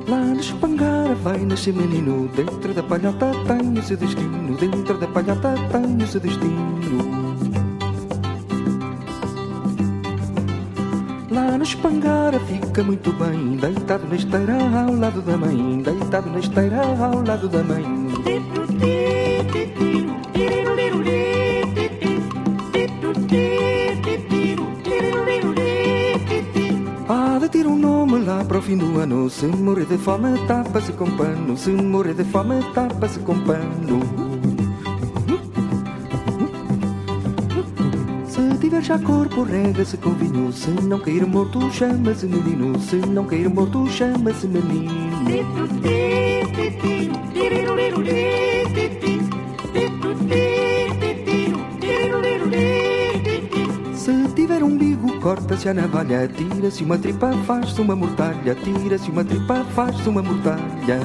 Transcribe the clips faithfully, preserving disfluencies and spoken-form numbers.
Lá na espangara vai nascer menino, dentro da palhota tem o seu destino, dentro da palhota tem o seu destino. Lá na espangara fica muito bem, deitado na esteira ao lado da mãe, deitado na esteira ao lado da mãe. Há de ter um nome lá para o fim do ano, se morrer de fome tapa-se com pano, se morrer de fome tapa-se com pano. Se tiver já corpo, rega-se com vinho, se não cair morto, chama-se menino, se não cair morto, chama-se menino. Se tiver umbigo, corta-se a navalha, tira-se uma tripa, faz-se uma mortalha, tira-se uma tripa, faz-se uma mortalha.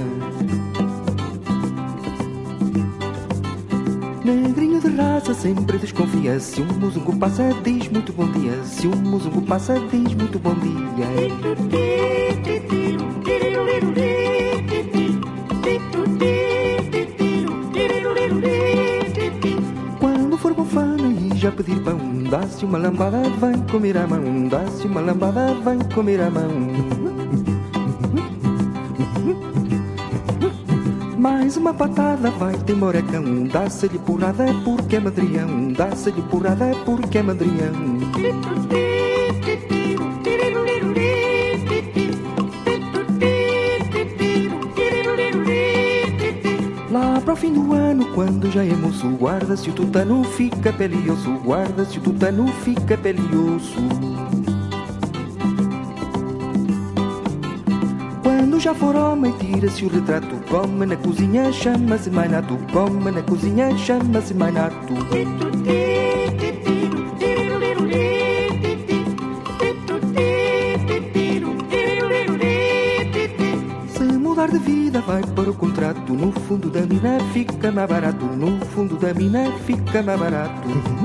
Negrinho de raça sempre desconfia, se um musungu passa diz muito bom dia, se um musungu passa diz muito bom dia. Quando for bufana e já pedir pão, dá-se uma lambada, vai comer a mão, dá-se uma lambada, vai comer a mão. Mais uma patada vai ter morecão, dá-se-lhe porrada porque é madrião, dá-se-lhe porrada porque é madrião. Lá para o fim do ano, quando já é moço, guarda-se o tutano, fica pele e osso, guarda-se o tutano, fica pele e osso. Quando já for homem, tira-se o retrato, come na cozinha, chama-se mainato, come na cozinha, chama-se mainato. Se mudar de vida, vai para o contrato, no fundo da mina fica mais barato, no fundo da mina fica mais barato.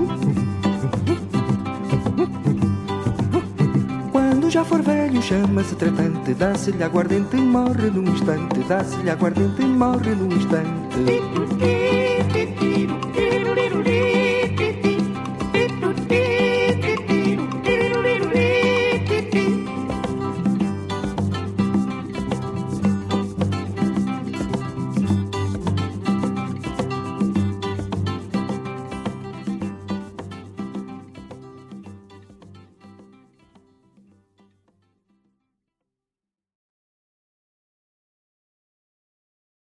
Quando já for velho, chama-se tratante, dá-se-lhe aguardente, morre num instante, dá-se-lhe aguardente, morre num instante.